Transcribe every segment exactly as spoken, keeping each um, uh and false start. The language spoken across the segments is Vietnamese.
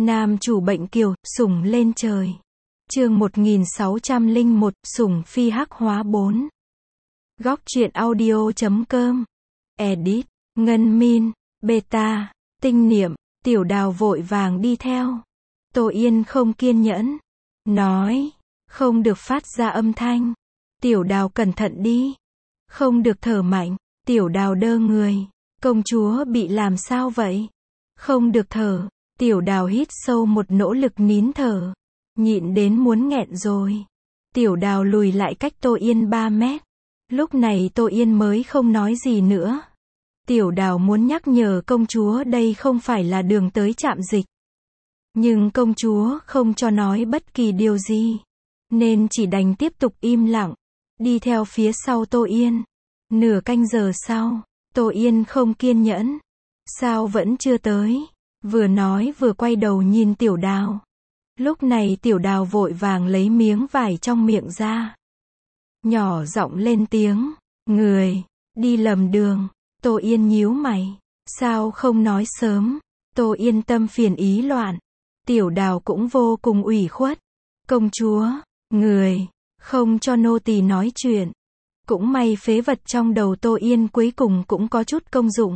Nam chủ bệnh kiều, sủng lên trời. Chương một nghìn sáu trăm lẻ một, sủng phi hắc hóa bốn. Góc truyện audio chấm com. Edit, Ngân Min, Beta, Tinh Niệm, Tiểu Đào vội vàng đi theo. Tô Yên không kiên nhẫn. Nói, không được phát ra âm thanh. Tiểu Đào cẩn thận đi. Không được thở mạnh. Tiểu Đào đơ người. Công chúa bị làm sao vậy? Không được thở. Tiểu Đào hít sâu một nỗ lực nín thở. Nhịn đến muốn nghẹn rồi. Tiểu Đào lùi lại cách Tô Yên ba mét. Lúc này Tô Yên mới không nói gì nữa. Tiểu Đào muốn nhắc nhở công chúa đây không phải là đường tới trạm dịch. Nhưng công chúa không cho nói bất kỳ điều gì. Nên chỉ đành tiếp tục im lặng. Đi theo phía sau Tô Yên. Nửa canh giờ sau, Tô Yên không kiên nhẫn. Sao vẫn chưa tới? Vừa nói vừa quay đầu nhìn Tiểu Đào. Lúc này Tiểu Đào vội vàng lấy miếng vải trong miệng ra. Nhỏ giọng lên tiếng. Người, đi lầm đường. Tô Yên nhíu mày. Sao không nói sớm? Tô Yên tâm phiền ý loạn. Tiểu Đào cũng vô cùng ủy khuất. Công chúa, người, không cho nô tỳ nói chuyện. Cũng may phế vật trong đầu Tô Yên cuối cùng cũng có chút công dụng.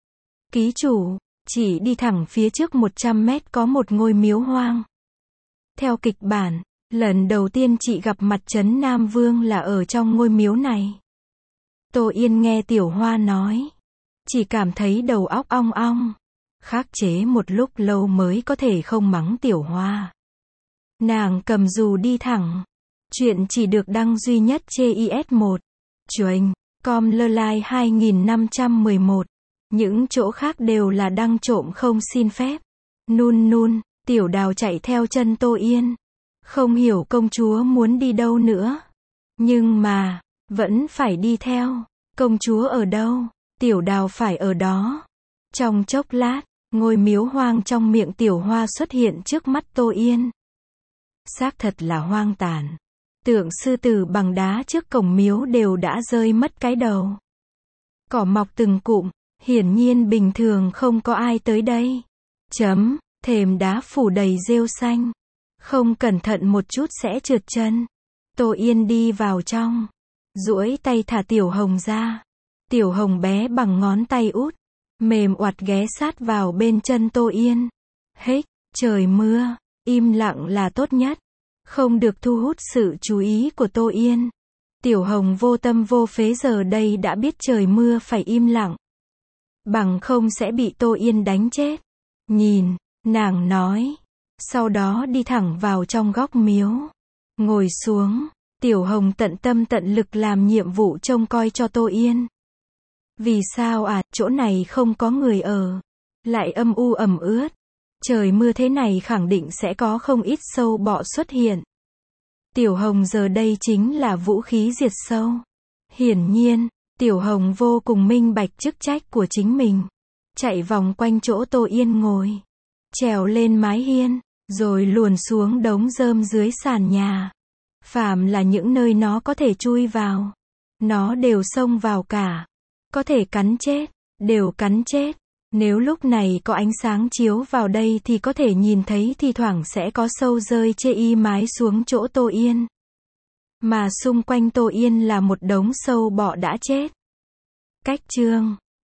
Ký chủ, chỉ đi thẳng phía trước một trăm mét có một ngôi miếu hoang. Theo kịch bản, lần đầu tiên chị gặp mặt Trấn Nam Vương là ở trong ngôi miếu này. Tô Yên nghe Tiểu Hoa nói. Chỉ cảm thấy đầu óc ong ong. Khắc chế một lúc lâu mới có thể không mắng Tiểu Hoa. Nàng cầm dù đi thẳng. Chuyện chỉ được đăng duy nhất trên i ét một. Chuệnh, com lơ lai hai nghìn năm trăm mười một. Những chỗ khác đều là đăng trộm không xin phép. Nun nun, Tiểu Đào chạy theo chân Tô Yên. Không hiểu công chúa muốn đi đâu nữa. Nhưng mà, vẫn phải đi theo. Công chúa ở đâu? Tiểu Đào phải ở đó. Trong chốc lát, ngôi miếu hoang trong miệng Tiểu Hoa xuất hiện trước mắt Tô Yên. Xác thật là hoang tàn. Tượng sư tử bằng đá trước cổng miếu đều đã rơi mất cái đầu. Cỏ mọc từng cụm, hiển nhiên bình thường không có ai tới đây. Chấm, thềm đá phủ đầy rêu xanh. Không cẩn thận một chút sẽ trượt chân. Tô Yên đi vào trong. Duỗi tay thả Tiểu Hồng ra. Tiểu Hồng bé bằng ngón tay út. Mềm oặt ghé sát vào bên chân Tô Yên. Hích, trời mưa, im lặng là tốt nhất. Không được thu hút sự chú ý của Tô Yên. Tiểu Hồng vô tâm vô phế giờ đây đã biết trời mưa phải im lặng. Bằng không sẽ bị Tô Yên đánh chết. Nhìn, nàng nói. Sau đó đi thẳng vào trong góc miếu. Ngồi xuống, Tiểu Hồng tận tâm tận lực làm nhiệm vụ trông coi cho Tô Yên. Vì sao à, chỗ này không có người ở. Lại âm u ẩm ướt. Trời mưa thế này khẳng định sẽ có không ít sâu bọ xuất hiện. Tiểu Hồng giờ đây chính là vũ khí diệt sâu. Hiển nhiên, Tiểu Hồng vô cùng minh bạch chức trách của chính mình. Chạy vòng quanh chỗ Tô Yên ngồi. Trèo lên mái hiên, rồi luồn xuống đống rơm dưới sàn nhà. Phàm là những nơi nó có thể chui vào. Nó đều xông vào cả. Có thể cắn chết, đều cắn chết. Nếu lúc này có ánh sáng chiếu vào đây thì có thể nhìn thấy thi thoảng sẽ có sâu rơi chê y mái xuống chỗ Tô Yên. Mà xung quanh Tô Yên là một đống sâu bọ đã chết. Cách chương